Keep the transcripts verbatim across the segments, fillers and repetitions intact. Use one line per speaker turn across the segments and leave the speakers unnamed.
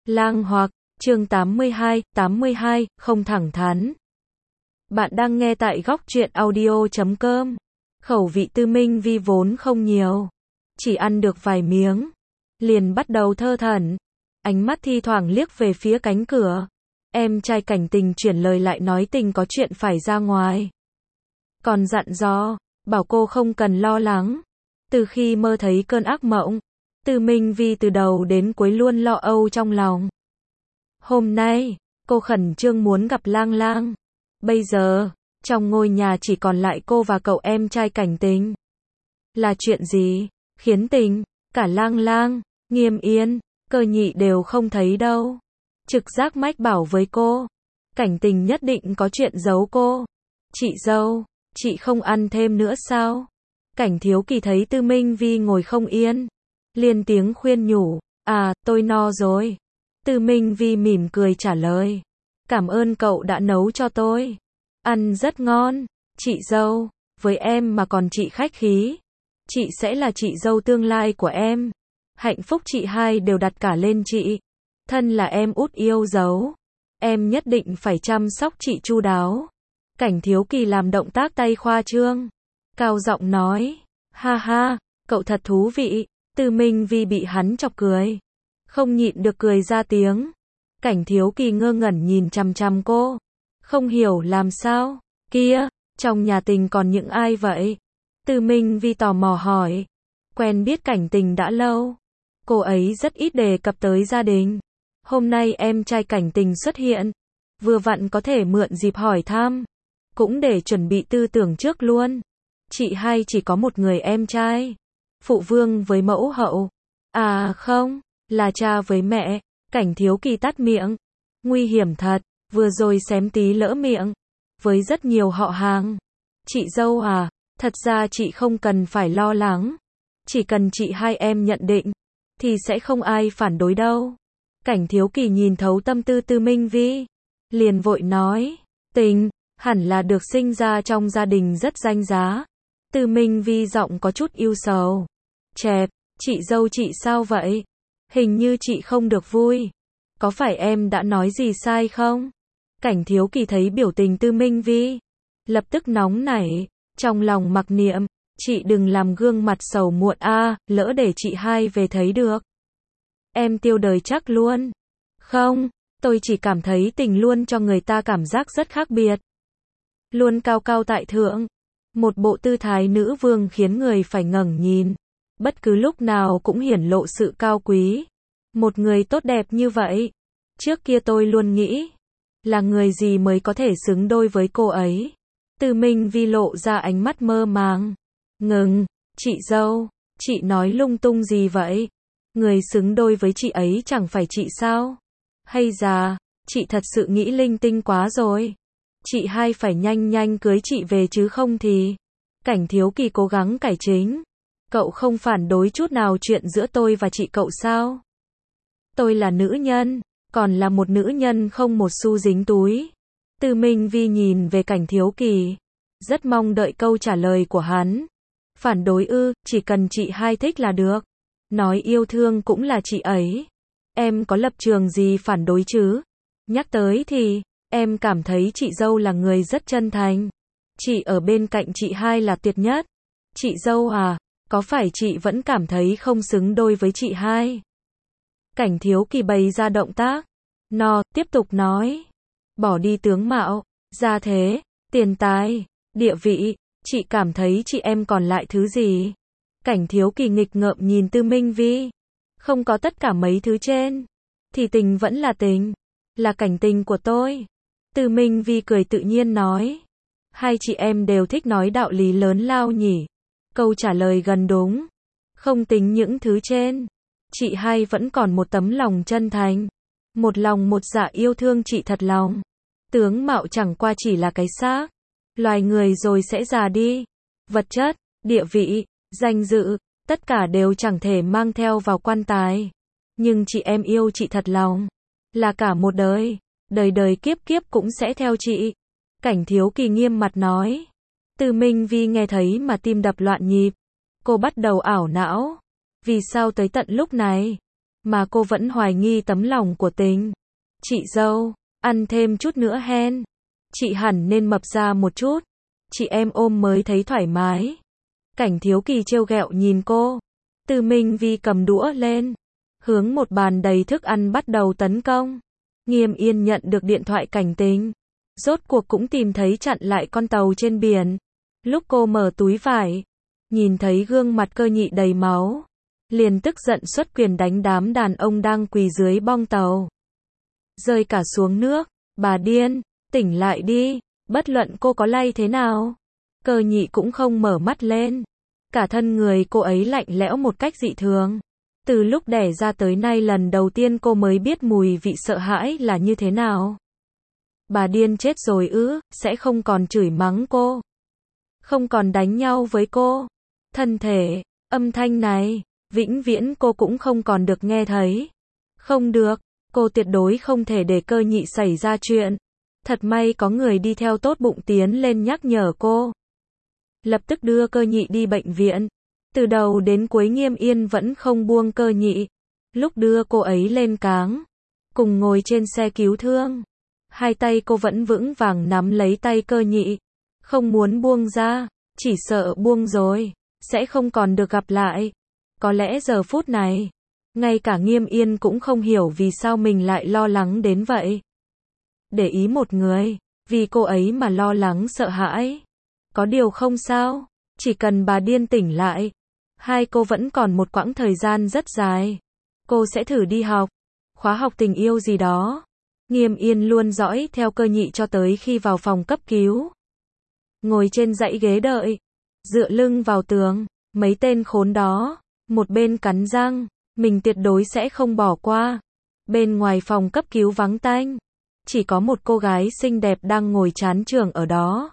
Lang hoặc, chương tám mươi hai, tám mươi hai, không thẳng thắn. Bạn đang nghe tại góc truyện audio chấm com. Khẩu vị Tư Minh Vi vốn không nhiều, chỉ ăn được vài miếng, liền bắt đầu thơ thẩn. Ánh mắt thi thoảng liếc về phía cánh cửa. Em trai Cảnh Tình chuyển lời lại nói Tình có chuyện phải ra ngoài. Còn dặn dò, bảo cô không cần lo lắng. Từ khi mơ thấy cơn ác mộng, Tư Minh Vi từ đầu đến cuối luôn lo âu trong lòng. Hôm nay, cô khẩn trương muốn gặp Lang Lang. Bây giờ, trong ngôi nhà chỉ còn lại cô và cậu em trai Cảnh Tình. Là chuyện gì khiến Tình, cả Lang Lang, Nghiêm Yên, Cơ Nhị đều không thấy đâu? Trực giác mách bảo với cô, Cảnh Tình nhất định có chuyện giấu cô. Chị dâu, chị không ăn thêm nữa sao? Cảnh Thiếu Kỳ thấy Tư Minh Vi ngồi không yên, liền tiếng khuyên nhủ, à, tôi no rồi. Tư Minh Vi mỉm cười trả lời, cảm ơn cậu đã nấu cho tôi. Ăn rất ngon, chị dâu, với em mà còn chị khách khí. Chị sẽ là chị dâu tương lai của em. Hạnh phúc chị hai đều đặt cả lên chị. Thân là em út yêu dấu, em nhất định phải chăm sóc chị chu đáo. Cảnh Thiếu Kỳ làm động tác tay khoa trương, cao giọng nói, ha ha, cậu thật thú vị. Tư Minh Vi bị hắn chọc cười, không nhịn được cười ra tiếng. Cảnh Thiếu Kỳ ngơ ngẩn nhìn chằm chằm cô, không hiểu làm sao. Kia, trong nhà Tình còn những ai vậy? Tư Minh Vi tò mò hỏi. Quen biết Cảnh Tình đã lâu, cô ấy rất ít đề cập tới gia đình. Hôm nay em trai Cảnh Tình xuất hiện, vừa vặn có thể mượn dịp hỏi thăm, cũng để chuẩn bị tư tưởng trước luôn. Chị hai chỉ có một người em trai, phụ vương với mẫu hậu. À không, là cha với mẹ. Cảnh Thiếu Kỳ tắt miệng. Nguy hiểm thật, vừa rồi xém tí lỡ miệng. Với rất nhiều họ hàng. Chị dâu à, thật ra chị không cần phải lo lắng. Chỉ cần chị hai em nhận định, thì sẽ không ai phản đối đâu. Cảnh Thiếu Kỳ nhìn thấu tâm tư Tư Minh Vi, liền vội nói, Tình, hẳn là được sinh ra trong gia đình rất danh giá. Tư Minh Vi giọng có chút ưu sầu. Chẹp, chị dâu chị sao vậy? Hình như chị không được vui. Có phải em đã nói gì sai không? Cảnh Thiếu Kỳ thấy biểu tình Tư Minh Vi, lập tức nóng nảy, trong lòng mặc niệm, chị đừng làm gương mặt sầu muộn a, lỡ để chị hai về thấy được. Em tiêu đời chắc luôn. Không, tôi chỉ cảm thấy Tình luôn cho người ta cảm giác rất khác biệt. Luôn cao cao tại thượng, một bộ tư thái nữ vương khiến người phải ngẩng nhìn. Bất cứ lúc nào cũng hiển lộ sự cao quý. Một người tốt đẹp như vậy, trước kia tôi luôn nghĩ, là người gì mới có thể xứng đôi với cô ấy. Tư Minh Vi lộ ra ánh mắt mơ màng. Ngừng, chị dâu, chị nói lung tung gì vậy? Người xứng đôi với chị ấy chẳng phải chị sao? Hay già, chị thật sự nghĩ linh tinh quá rồi. Chị hai phải nhanh nhanh cưới chị về chứ không thì. Cảnh Thiếu Kỳ cố gắng cải chính. Cậu không phản đối chút nào chuyện giữa tôi và chị cậu sao? Tôi là nữ nhân, còn là một nữ nhân không một xu dính túi. Tư Minh Vi nhìn về Cảnh Thiếu Kỳ, rất mong đợi câu trả lời của hắn. Phản đối ư, chỉ cần chị hai thích là được. Nói yêu thương cũng là chị ấy. Em có lập trường gì phản đối chứ? Nhắc tới thì, em cảm thấy chị dâu là người rất chân thành. Chị ở bên cạnh chị hai là tuyệt nhất. Chị dâu à, có phải chị vẫn cảm thấy không xứng đôi với chị hai? Cảnh Thiếu Kỳ bày ra động tác. No, tiếp tục nói. Bỏ đi tướng mạo, gia thế, tiền tài, địa vị, chị cảm thấy chị em còn lại thứ gì? Cảnh Thiếu Kỳ nghịch ngợm nhìn Tư Minh Vi. Không có tất cả mấy thứ trên, thì Tình vẫn là Tình, là Cảnh Tình của tôi. Tư Minh Vi cười tự nhiên nói. Hai chị em đều thích nói đạo lý lớn lao nhỉ. Câu trả lời gần đúng. Không tính những thứ trên, chị hai vẫn còn một tấm lòng chân thành. Một lòng một dạ yêu thương chị thật lòng. Tướng mạo chẳng qua chỉ là cái xác. Loài người rồi sẽ già đi. Vật chất, địa vị, danh dự, tất cả đều chẳng thể mang theo vào quan tài. Nhưng chị em yêu chị thật lòng. Là cả một đời. Đời đời kiếp kiếp cũng sẽ theo chị. Cảnh Thiếu Kỳ nghiêm mặt nói. Tư Minh Vi nghe thấy mà tim đập loạn nhịp. Cô bắt đầu ảo não. Vì sao tới tận lúc này mà cô vẫn hoài nghi tấm lòng của Tình. Chị dâu, ăn thêm chút nữa hen. Chị hẳn nên mập ra một chút. Chị em ôm mới thấy thoải mái. Cảnh Thiếu Kỳ trêu ghẹo nhìn cô. Từ Minh Vi cầm đũa lên, hướng một bàn đầy thức ăn bắt đầu tấn công. Nghiêm Yên nhận được điện thoại cảnh Tình. Rốt cuộc cũng tìm thấy chặn lại con tàu trên biển. Lúc cô mở túi vải, nhìn thấy gương mặt Cơ Nhị đầy máu, liền tức giận xuất quyền đánh đám đàn ông đang quỳ dưới bong tàu. Rơi cả xuống nước. Bà điên, tỉnh lại đi, bất luận cô có lay thế nào. Cơ Nhị cũng không mở mắt lên. Cả thân người cô ấy lạnh lẽo một cách dị thường. Từ lúc đẻ ra tới nay lần đầu tiên cô mới biết mùi vị sợ hãi là như thế nào. Bà điên chết rồi ư, sẽ không còn chửi mắng cô. Không còn đánh nhau với cô. Thân thể, âm thanh này, vĩnh viễn cô cũng không còn được nghe thấy. Không được, cô tuyệt đối không thể để Cơ Nhị xảy ra chuyện. Thật may có người đi theo tốt bụng tiến lên nhắc nhở cô. Lập tức đưa Cơ Nhị đi bệnh viện. Từ đầu đến cuối Nghiêm Yên vẫn không buông Cơ Nhị. Lúc đưa cô ấy lên cáng, cùng ngồi trên xe cứu thương, hai tay cô vẫn vững vàng nắm lấy tay Cơ Nhị, không muốn buông ra, chỉ sợ buông rồi, sẽ không còn được gặp lại. Có lẽ giờ phút này, ngay cả Nghiêm Yên cũng không hiểu vì sao mình lại lo lắng đến vậy. Để ý một người, vì cô ấy mà lo lắng sợ hãi. Có điều không sao, chỉ cần bà điên tỉnh lại, hai cô vẫn còn một quãng thời gian rất dài. Cô sẽ thử đi học, khóa học tình yêu gì đó. Nghiêm Yên luôn dõi theo Cơ Nhị cho tới khi vào phòng cấp cứu. Ngồi trên dãy ghế đợi, dựa lưng vào tường, mấy tên khốn đó, một bên cắn răng, mình tuyệt đối sẽ không bỏ qua. Bên ngoài phòng cấp cứu vắng tanh, chỉ có một cô gái xinh đẹp đang ngồi chán trường ở đó.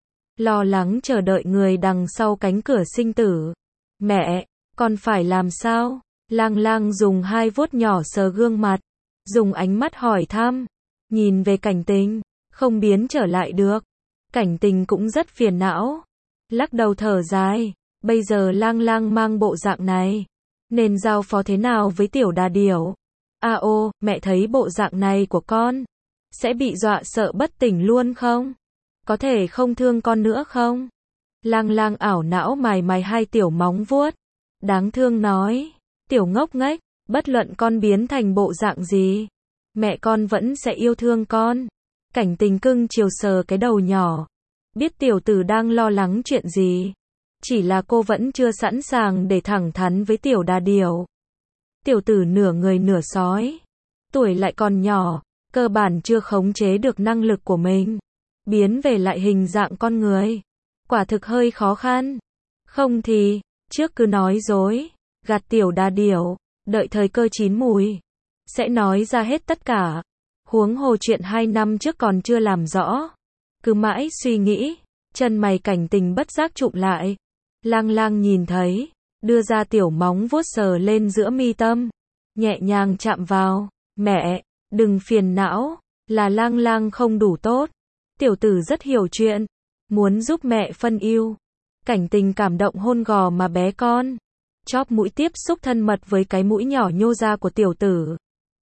Lo lắng chờ đợi người đằng sau cánh cửa sinh tử. Mẹ, con phải làm sao? Lang Lang dùng hai vuốt nhỏ sờ gương mặt, dùng ánh mắt hỏi thăm, nhìn về Cảnh Tình, không biến trở lại được. Cảnh Tình cũng rất phiền não, lắc đầu thở dài, bây giờ Lang Lang mang bộ dạng này, nên giao phó thế nào với tiểu đà điểu? A ô, mẹ thấy bộ dạng này của con, sẽ bị dọa sợ bất tỉnh luôn không? Có thể không thương con nữa không? Lang Lang ảo não mài mài hai tiểu móng vuốt, đáng thương nói, tiểu ngốc nghếch, bất luận con biến thành bộ dạng gì, mẹ con vẫn sẽ yêu thương con. Cảnh Tình cưng chiều sờ cái đầu nhỏ, biết tiểu tử đang lo lắng chuyện gì, chỉ là cô vẫn chưa sẵn sàng để thẳng thắn với tiểu đà điểu. Tiểu tử nửa người nửa sói, tuổi lại còn nhỏ, cơ bản chưa khống chế được năng lực của mình, biến về lại hình dạng con người, quả thực hơi khó khăn. Không thì, trước cứ nói dối, gạt tiểu đà điểu, đợi thời cơ chín mùi, sẽ nói ra hết tất cả. Huống hồ chuyện hai năm trước còn chưa làm rõ. Cứ mãi suy nghĩ, chân mày Cảnh Tình bất giác trụm lại. Lang Lang nhìn thấy, đưa ra tiểu móng vuốt sờ lên giữa mi tâm, nhẹ nhàng chạm vào. Mẹ, đừng phiền não, là Lang Lang không đủ tốt. Tiểu tử rất hiểu chuyện, muốn giúp mẹ phân ưu. Cảnh Tình cảm động hôn gò má bé con, chóp mũi tiếp xúc thân mật với cái mũi nhỏ nhô ra của tiểu tử.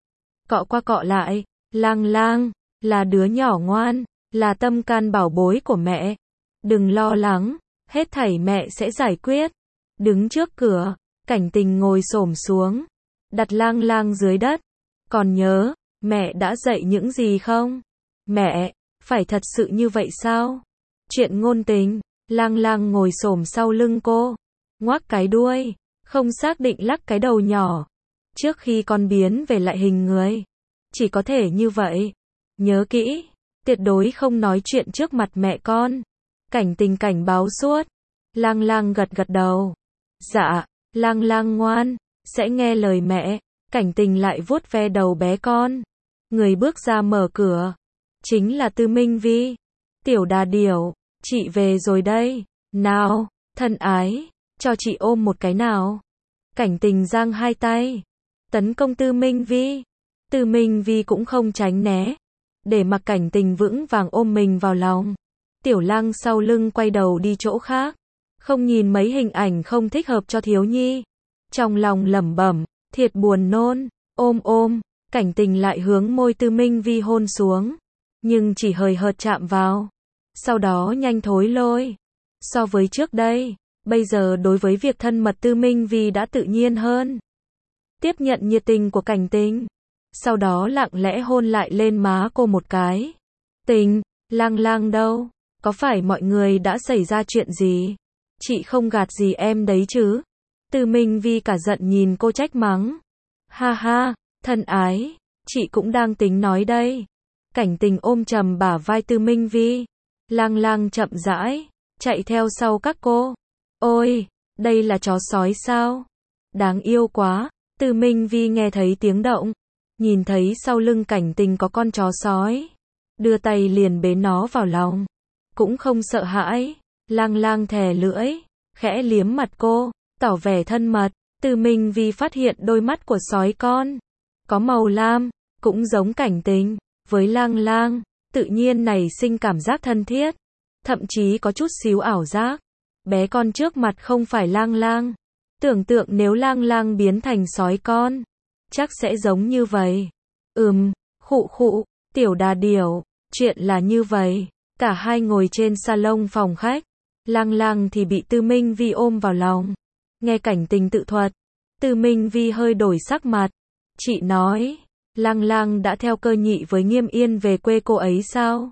Cọ qua cọ lại, Lang Lang, là đứa nhỏ ngoan, là tâm can bảo bối của mẹ. Đừng lo lắng, hết thảy mẹ sẽ giải quyết. Đứng trước cửa, Cảnh Tình ngồi xổm xuống, đặt Lang Lang dưới đất. Còn nhớ, mẹ đã dạy những gì không? Mẹ, phải thật sự như vậy sao? Chuyện ngôn tình. Lang Lang ngồi xổm sau lưng cô, ngoác cái đuôi, không xác định lắc cái đầu nhỏ. Trước khi con biến về lại hình người, chỉ có thể như vậy. Nhớ kỹ, tuyệt đối không nói chuyện trước mặt mẹ con. Cảnh Tình cảnh báo suốt. Lang Lang gật gật đầu. Dạ, Lang Lang ngoan, sẽ nghe lời mẹ. Cảnh Tình lại vuốt ve đầu bé con. Người bước ra mở cửa, chính là Tư Minh Vi. Tiểu đà điểu, chị về rồi đây. Nào, thân ái, cho chị ôm một cái nào. Cảnh Tình giang hai tay, tấn công Tư Minh Vi. Tư Minh Vi cũng không tránh né, để mặc Cảnh Tình vững vàng ôm mình vào lòng. Tiểu Lang sau lưng quay đầu đi chỗ khác, không nhìn mấy hình ảnh không thích hợp cho thiếu nhi. Trong lòng lẩm bẩm, thiệt buồn nôn, Ôm ôm, Cảnh Tình lại hướng môi Tư Minh Vi hôn xuống, nhưng chỉ hời hợt chạm vào, sau đó nhanh thối lôi. So với trước đây, bây giờ đối với việc thân mật Tư Minh Vi đã tự nhiên hơn. Tiếp nhận nhiệt tình của Cảnh Tình, sau đó lặng lẽ hôn lại lên má cô một cái. Tình, Lang Lang đâu? Có phải mọi người đã xảy ra chuyện gì? Chị không gạt gì em đấy chứ? Tư Minh Vi cả giận nhìn cô trách mắng. Ha ha, thân ái, chị cũng đang tính nói đây. Cảnh Tình ôm chầm bả vai Tư Minh Vi. Lang Lang chậm rãi, chạy theo sau các cô. Ôi, đây là chó sói sao? Đáng yêu quá. Tư Minh Vi nghe thấy tiếng động, nhìn thấy sau lưng Cảnh Tình có con chó sói, đưa tay liền bế nó vào lòng, cũng không sợ hãi. Lang Lang thè lưỡi, khẽ liếm mặt cô, tỏ vẻ thân mật. Tư Minh Vi phát hiện đôi mắt của sói con có màu lam, cũng giống Cảnh Tình. Với Lang Lang, tự nhiên nảy sinh cảm giác thân thiết, thậm chí có chút xíu ảo giác. Bé con trước mặt không phải Lang Lang. Tưởng tượng nếu Lang Lang biến thành sói con, chắc sẽ giống như vậy. Ừm, khụ khụ, tiểu đà điểu, chuyện là như vậy. Cả hai ngồi trên salon phòng khách. Lang Lang thì bị Tư Minh Vi ôm vào lòng. Nghe Cảnh Tình tự thuật, Tư Minh Vi hơi đổi sắc mặt. Chị nói, Lang Lang đã theo Cơ Nhị với Nghiêm Yên về quê cô ấy sao?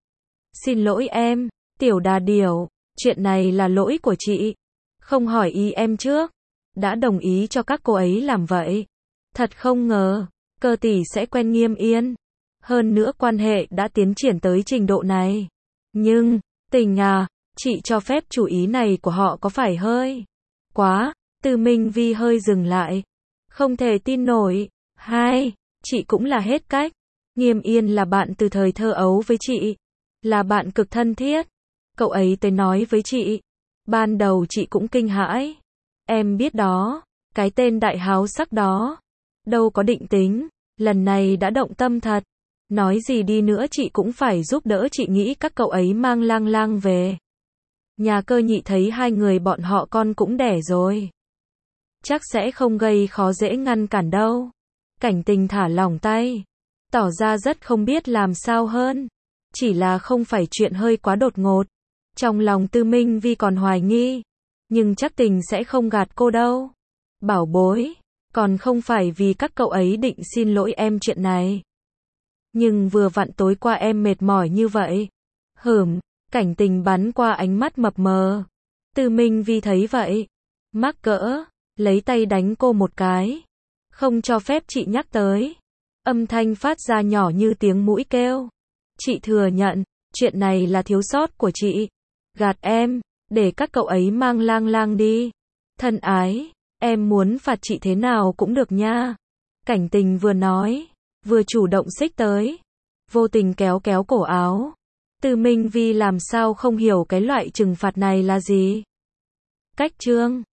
Xin lỗi em, tiểu đà điểu, chuyện này là lỗi của chị. Không hỏi ý em trước, đã đồng ý cho các cô ấy làm vậy. Thật không ngờ, Cơ tỷ sẽ quen Nghiêm Yên. Hơn nữa quan hệ đã tiến triển tới trình độ này. Nhưng, Tình à, chị cho phép chủ ý này của họ có phải hơi quá? Tư Minh Vi hơi dừng lại. Không thể tin nổi. Hai, chị cũng là hết cách. Nghiêm Yên là bạn từ thời thơ ấu với chị. Là bạn cực thân thiết. Cậu ấy tới nói với chị. Ban đầu chị cũng kinh hãi. Em biết đó, cái tên đại háo sắc đó. Đâu có định tính, lần này đã động tâm thật. Nói gì đi nữa chị cũng phải giúp đỡ chị nghĩ các cậu ấy mang Lang Lang về. Nhà Cơ Nhị thấy hai người bọn họ con cũng đẻ rồi, chắc sẽ không gây khó dễ ngăn cản đâu. Cảnh Tình thả lỏng tay, tỏ ra rất không biết làm sao hơn. Chỉ là không phải chuyện hơi quá đột ngột. Trong lòng Tư Minh Vi còn hoài nghi, nhưng chắc Tình sẽ không gạt cô đâu. Bảo bối, còn không phải vì các cậu ấy định xin lỗi em chuyện này. Nhưng vừa vặn tối qua em mệt mỏi như vậy. Hửm, Cảnh Tình bắn qua ánh mắt mập mờ. Tư Minh Vi thấy vậy, mắc cỡ, lấy tay đánh cô một cái. Không cho phép chị nhắc tới. Âm thanh phát ra nhỏ như tiếng mũi kêu. Chị thừa nhận, chuyện này là thiếu sót của chị. Gạt em, để các cậu ấy mang Lang Lang đi. Thân ái, em muốn phạt chị thế nào cũng được nha. Cảnh Tình vừa nói, vừa chủ động xích tới, vô tình kéo kéo cổ áo. Tư Minh Vi làm sao không hiểu cái loại trừng phạt này là gì. Cách chương